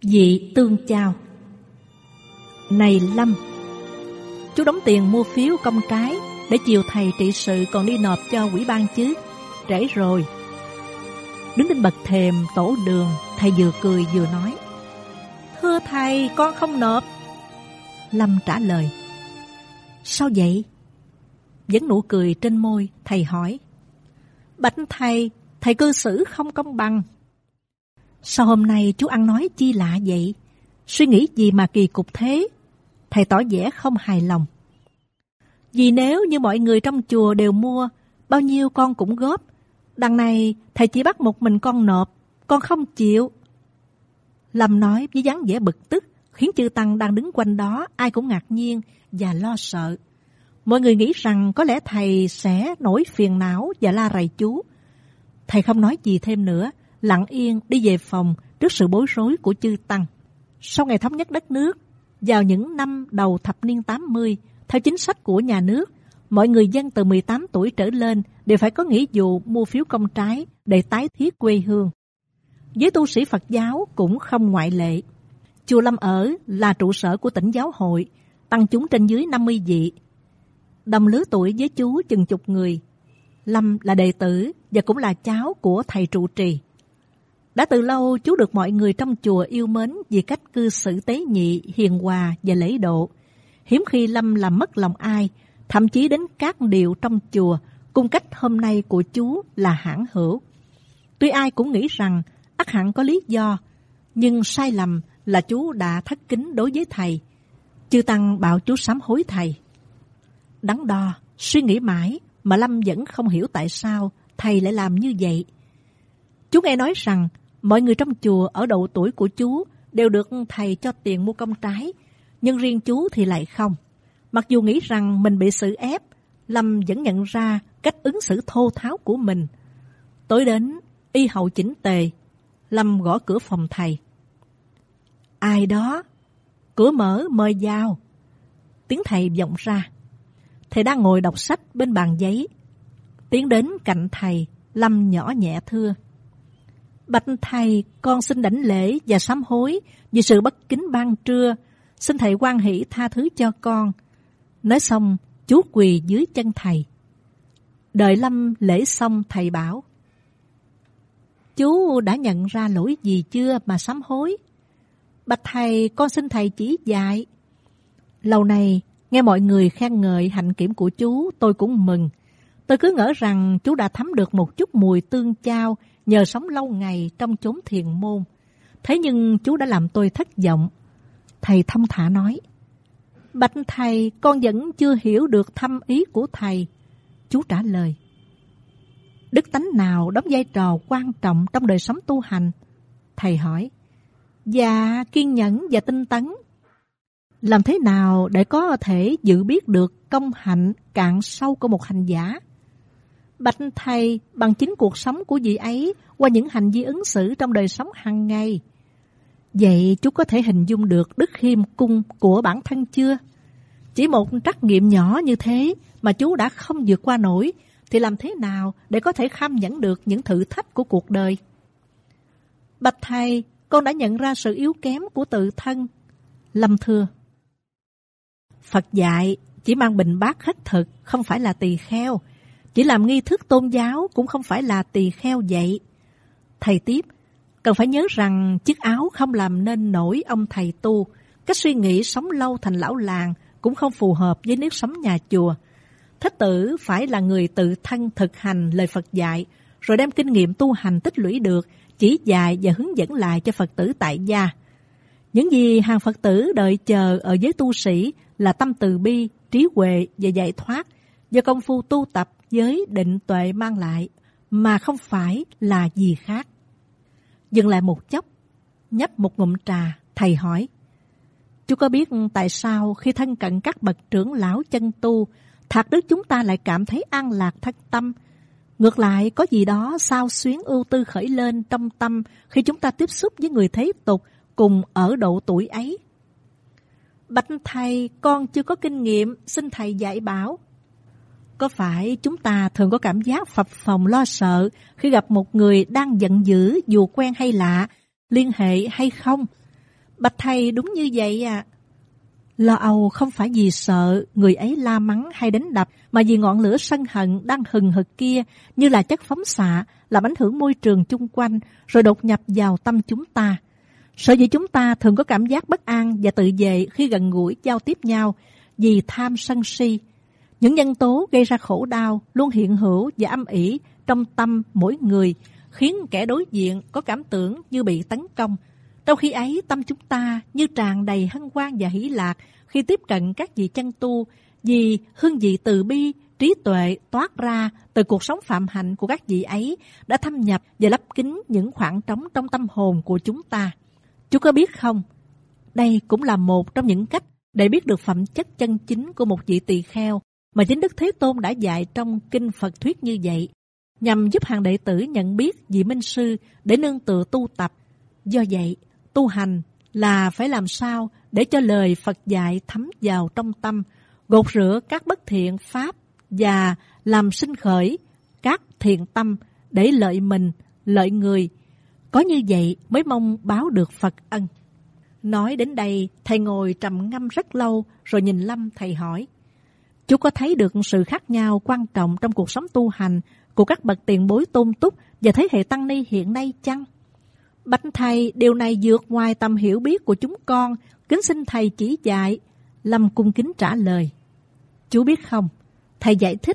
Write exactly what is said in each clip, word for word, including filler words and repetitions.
Vị tương chao. Này Lâm, chú đóng tiền mua phiếu công trái để chiều thầy trị sự còn đi nộp cho ủy ban chứ? Trễ rồi. Đứng trên bậc thềm tổ đường, thầy vừa cười vừa nói: Thưa thầy, con không nộp. Lâm trả lời: Sao vậy? Vẫn nụ cười trên môi, thầy hỏi: Bạch thầy, thầy cư xử không công bằng. Sao hôm nay chú ăn nói chi lạ vậy? Suy nghĩ gì mà kỳ cục thế? Thầy tỏ vẻ không hài lòng. Vì nếu như mọi người trong chùa đều mua, bao nhiêu con cũng góp. Đằng này thầy chỉ bắt một mình con nộp, con không chịu. Lâm nói với dáng vẻ bực tức, khiến chư tăng đang đứng quanh đó ai cũng ngạc nhiên và lo sợ. Mọi người nghĩ rằng có lẽ thầy sẽ nổi phiền não và la rầy chú. Thầy không nói gì thêm nữa, lặng yên đi về phòng trước sự bối rối của chư tăng. Sau ngày thống nhất đất nước, vào những năm đầu thập niên tám mươi, theo chính sách của nhà nước, mọi người dân từ mười tám tuổi trở lên đều phải có nghĩa vụ mua phiếu công trái để tái thiết quê hương. Với tu sĩ Phật giáo cũng không ngoại lệ. Chùa Lâm ở là trụ sở của tỉnh giáo hội, tăng chúng trên dưới năm mươi vị. Đồng lứa tuổi với chú chừng chục người. Lâm là đệ tử và cũng là cháu của thầy trụ trì. Đã từ lâu chú được mọi người trong chùa yêu mến vì cách cư xử tế nhị, hiền hòa và lễ độ. Hiếm khi Lâm làm mất lòng ai, thậm chí đến các điệu trong chùa, cung cách hôm nay của chú là hãn hữu. Tuy ai cũng nghĩ rằng ắt hẳn có lý do, nhưng sai lầm là chú đã thất kính đối với thầy. Chư tăng bảo chú sám hối thầy. Đắn đo, suy nghĩ mãi mà Lâm vẫn không hiểu tại sao thầy lại làm như vậy. Chú nghe nói rằng mọi người trong chùa ở độ tuổi của chú đều được thầy cho tiền mua công trái, nhưng riêng chú thì lại không. Mặc dù nghĩ rằng mình bị xử ép, Lâm vẫn nhận ra cách ứng xử thô tháo của mình. Tối đến, y hậu chỉnh tề, Lâm gõ cửa phòng thầy. Ai đó? Cửa mở, mời vào. Tiếng thầy vọng ra. Thầy đang ngồi đọc sách bên bàn giấy. Tiến đến cạnh thầy, Lâm nhỏ nhẹ thưa: Bạch thầy, con xin đảnh lễ và sám hối vì sự bất kính ban trưa. Xin thầy hoan hỷ tha thứ cho con. Nói xong, chú quỳ dưới chân thầy. Đợi Lâm lễ xong, thầy bảo: Chú đã nhận ra lỗi gì chưa mà sám hối? Bạch thầy, con xin thầy chỉ dạy. Lâu nay, nghe mọi người khen ngợi hạnh kiểm của chú, tôi cũng mừng. Tôi cứ ngỡ rằng chú đã thấm được một chút mùi tương chao nhờ sống lâu ngày trong chốn thiền môn. Thế nhưng chú đã làm tôi thất vọng. Thầy thông thả nói: Bạch thầy, con vẫn chưa hiểu được thâm ý của thầy. Chú trả lời: Đức tánh nào đóng vai trò quan trọng trong đời sống tu hành? Thầy hỏi: Dạ, kiên nhẫn và tinh tấn. Làm thế nào để có thể dự biết được công hạnh cạn sâu của một hành giả? Bạch thầy, bằng chính cuộc sống của vị ấy qua những hành vi ứng xử trong đời sống hàng ngày. Vậy chú có thể hình dung được đức khiêm cung của bản thân chưa? Chỉ một trắc nghiệm nhỏ như thế mà chú đã không vượt qua nổi, thì làm thế nào để có thể kham nhẫn được những thử thách của cuộc đời? Bạch thầy, con đã nhận ra sự yếu kém của tự thân. Lâm thưa: Phật dạy chỉ mang bình bát khất thực không phải là tỳ kheo, chỉ làm nghi thức tôn giáo cũng không phải là tỳ kheo vậy. Thầy tiếp: Cần phải nhớ rằng chiếc áo không làm nên nổi ông thầy tu. Cách suy nghĩ sống lâu thành lão làng cũng không phù hợp với nếp sống nhà chùa. Thích tử phải là người tự thân thực hành lời Phật dạy, rồi đem kinh nghiệm tu hành tích lũy được chỉ dạy và hướng dẫn lại cho Phật tử tại gia. Những gì hàng Phật tử đợi chờ ở giới tu sĩ là tâm từ bi, trí huệ và giải thoát do công phu tu tập với định tuệ mang lại, mà không phải là gì khác. Dừng lại một chốc, nhấp một ngụm trà, thầy hỏi: Chú có biết tại sao khi thân cận các bậc trưởng lão chân tu, thạc đức chúng ta lại cảm thấy an lạc thân tâm? Ngược lại, có gì đó xao xuyến ưu tư khởi lên trong tâm khi chúng ta tiếp xúc với người thế tục cùng ở độ tuổi ấy. Bạch thầy, con chưa có kinh nghiệm, xin thầy dạy bảo. Có phải chúng ta thường có cảm giác phập phồng lo sợ khi gặp một người đang giận dữ dù quen hay lạ, liên hệ hay không? Bạch thầy, đúng như vậy à. Lo âu không phải vì sợ người ấy la mắng hay đánh đập, mà vì ngọn lửa sân hận đang hừng hực kia như là chất phóng xạ, làm ảnh hưởng môi trường chung quanh, rồi đột nhập vào tâm chúng ta. Sở dĩ chúng ta thường có cảm giác bất an và tự vệ khi gần gũi giao tiếp nhau, vì tham sân si. Những nhân tố gây ra khổ đau luôn hiện hữu và âm ỉ trong tâm mỗi người, khiến kẻ đối diện có cảm tưởng như bị tấn công. Trong khi ấy, tâm chúng ta như tràn đầy hân hoan và hỷ lạc khi tiếp cận các vị chân tu, vì hương vị từ bi, trí tuệ toát ra từ cuộc sống phạm hạnh của các vị ấy đã thâm nhập và lấp kín những khoảng trống trong tâm hồn của chúng ta. Chú có biết không? Đây cũng là một trong những cách để biết được phẩm chất chân chính của một vị tỳ kheo mà chính Đức Thế Tôn đã dạy trong Kinh Phật Thuyết như vậy, nhằm giúp hàng đệ tử nhận biết vị Minh Sư để nương tựa tu tập. Do vậy, tu hành là phải làm sao để cho lời Phật dạy thấm vào trong tâm, gột rửa các bất thiện pháp và làm sinh khởi các thiện tâm để lợi mình, lợi người. Có như vậy mới mong báo được Phật ân. Nói đến đây, thầy ngồi trầm ngâm rất lâu, rồi nhìn Lâm thầy hỏi: Chú có thấy được sự khác nhau quan trọng trong cuộc sống tu hành của các bậc tiền bối tôn túc và thế hệ tăng ni hiện nay chăng? Bạch thầy, điều này vượt ngoài tầm hiểu biết của chúng con, kính xin thầy chỉ dạy. Lâm cung kính trả lời: Chú biết không, thầy giải thích,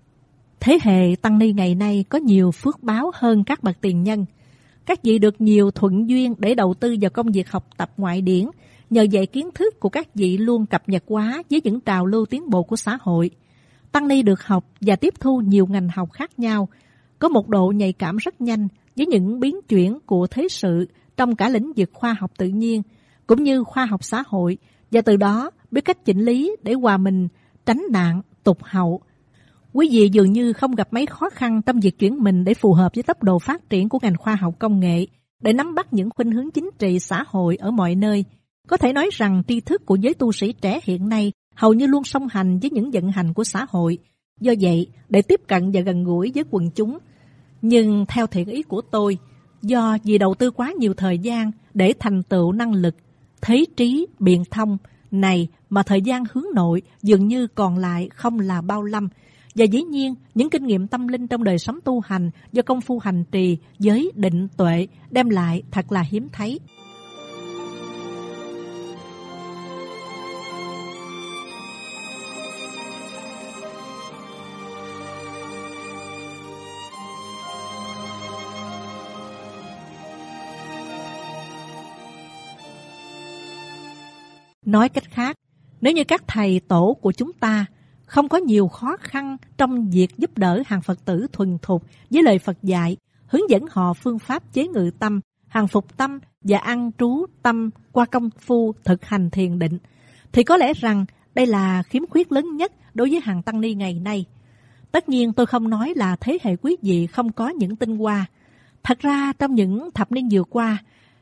thế hệ tăng ni ngày nay có nhiều phước báo hơn các bậc tiền nhân. Các vị được nhiều thuận duyên để đầu tư vào công việc học tập ngoại điển, nhờ vậy kiến thức của các vị luôn cập nhật hóa với những trào lưu tiến bộ của xã hội. Tăng ni được học và tiếp thu nhiều ngành học khác nhau, có một độ nhạy cảm rất nhanh với những biến chuyển của thế sự trong cả lĩnh vực khoa học tự nhiên cũng như khoa học xã hội, và từ đó biết cách chỉnh lý để hòa mình, tránh nạn, tụt hậu. Quý vị dường như không gặp mấy khó khăn trong việc chuyển mình để phù hợp với tốc độ phát triển của ngành khoa học công nghệ, để nắm bắt những khuynh hướng chính trị xã hội ở mọi nơi. Có thể nói rằng tri thức của giới tu sĩ trẻ hiện nay hầu như luôn song hành với những vận hành của xã hội. Do vậy, để tiếp cận và gần gũi với quần chúng. Nhưng theo thiện ý của tôi, do vì đầu tư quá nhiều thời gian để thành tựu năng lực, thế trí, biện thông này mà thời gian hướng nội dường như còn lại không là bao lâm. Và dĩ nhiên, những kinh nghiệm tâm linh trong đời sống tu hành do công phu hành trì, giới định tuệ đem lại thật là hiếm thấy. Nói cách khác, nếu như các thầy tổ của chúng ta không có nhiều khó khăn trong việc giúp đỡ hàng Phật tử thuần thục với lời Phật dạy, hướng dẫn họ phương pháp chế ngự tâm, hàng phục tâm và an trú tâm qua công phu thực hành thiền định, thì có lẽ rằng đây là khiếm khuyết lớn nhất đối với hàng tăng ni ngày nay. Tất nhiên tôi không nói là thế hệ quý vị không có những tinh hoa. Thật ra trong những thập niên vừa qua,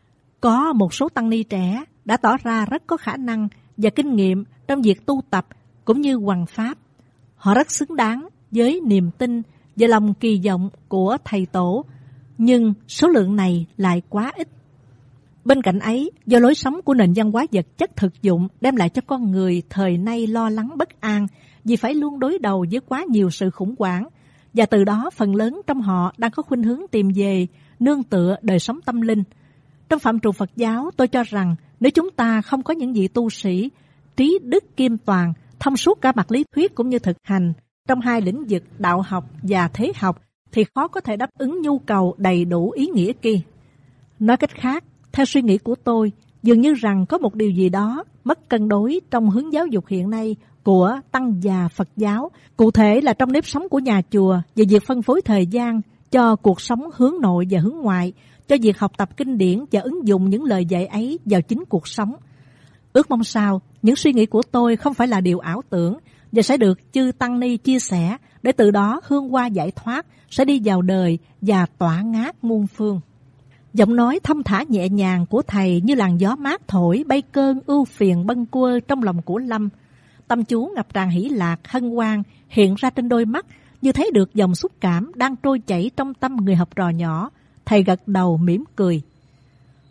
có một số tăng ni trẻ đã tỏ ra rất có khả năng và kinh nghiệm trong việc tu tập cũng như hoằng pháp. Họ rất xứng đáng với niềm tin và lòng kỳ vọng của thầy tổ, nhưng số lượng này lại quá ít. Bên cạnh ấy, do lối sống của nền văn hóa vật chất thực dụng đem lại cho con người thời nay lo lắng bất an vì phải luôn đối đầu với quá nhiều sự khủng hoảng, và từ đó phần lớn trong họ đang có khuynh hướng tìm về nương tựa đời sống tâm linh. Trong phạm trù Phật giáo, tôi cho rằng nếu chúng ta không có những vị tu sĩ trí đức kim toàn, thông suốt cả mặt lý thuyết cũng như thực hành trong hai lĩnh vực đạo học và thế học, thì khó có thể đáp ứng nhu cầu đầy đủ ý nghĩa kia. Nói cách khác, theo suy nghĩ của tôi, dường như rằng có một điều gì đó mất cân đối trong hướng giáo dục hiện nay của tăng già Phật giáo, cụ thể là trong nếp sống của nhà chùa về việc phân phối thời gian cho cuộc sống hướng nội và hướng ngoại, cho việc học tập kinh điển và ứng dụng những lời dạy ấy vào chính cuộc sống. Ước mong sao những suy nghĩ của tôi không phải là điều ảo tưởng và sẽ được chư tăng ni chia sẻ, để từ đó hương hoa giải thoát sẽ đi vào đời và tỏa ngát muôn phương. Giọng nói thong thả nhẹ nhàng của thầy như làn gió mát thổi bay cơn ưu phiền bâng quơ trong lòng của Lâm. Tâm chú ngập tràn hỷ lạc hân hoan hiện ra trên đôi mắt, như thấy được dòng xúc cảm đang trôi chảy trong tâm người học trò nhỏ. Thầy gật đầu mỉm cười.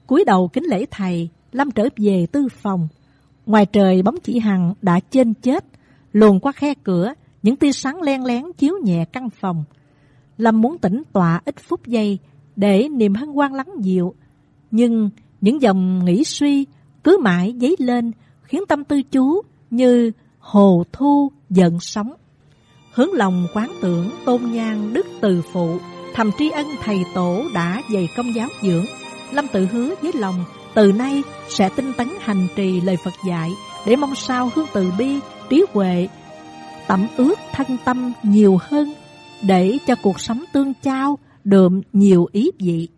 Cúi đầu kính lễ thầy, Lâm trở về tư phòng. Ngoài trời bóng chỉ Hằng đã chênh chết, luồn qua khe cửa, những tia sáng len lén chiếu nhẹ căn phòng. Lâm muốn tĩnh tọa ít phút giây để niềm hân hoan lắng dịu, nhưng những dòng nghĩ suy cứ mãi dấy lên, khiến tâm tư chú như hồ thu giận sóng. Hướng lòng quán tưởng tôn nhang đức từ phụ, thầm tri ân thầy tổ đã dày công giáo dưỡng. Lâm tự hứa với lòng, từ nay sẽ tinh tấn hành trì lời Phật dạy, để mong sao hương từ bi, trí huệ tẩm ướt thân tâm nhiều hơn, để cho cuộc sống tương trao đượm nhiều ý vị.